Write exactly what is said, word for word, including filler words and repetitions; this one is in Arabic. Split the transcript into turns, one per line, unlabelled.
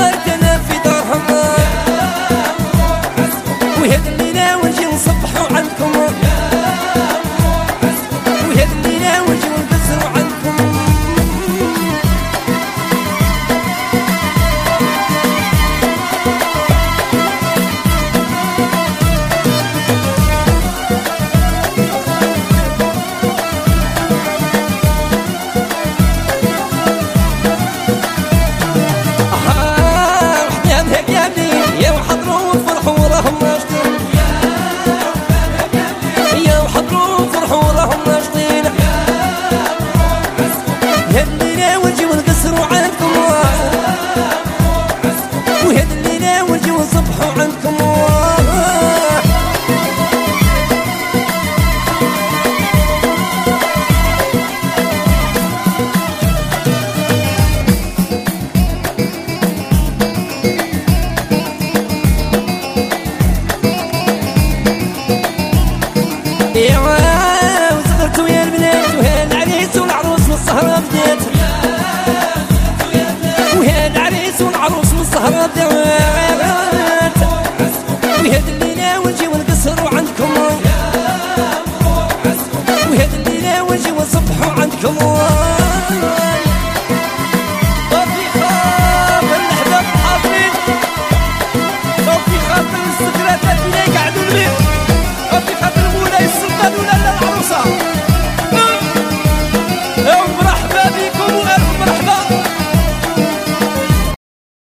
فرقنا في دارهم وهاد الليلة ونجي نصبحوا عنكم وهاد الليلة ونجي نقصروا عنكم يا وحضروا وفرحوا راهم ناشطين يا وحضروا وفرحوا راهم ناشطين هاد الليلة ونجيو نقصروا عنكم وهاد الليلة ونجيو نصبحوا عنكم وصغرتو يا البنات وها العريس والعروس من السهرة بدات وها العريس والعروس من السهرة بدات وهاد الليلة ونجيو نقصروا عندكم وهاد الليلة ونجيو نصبحوا عندكم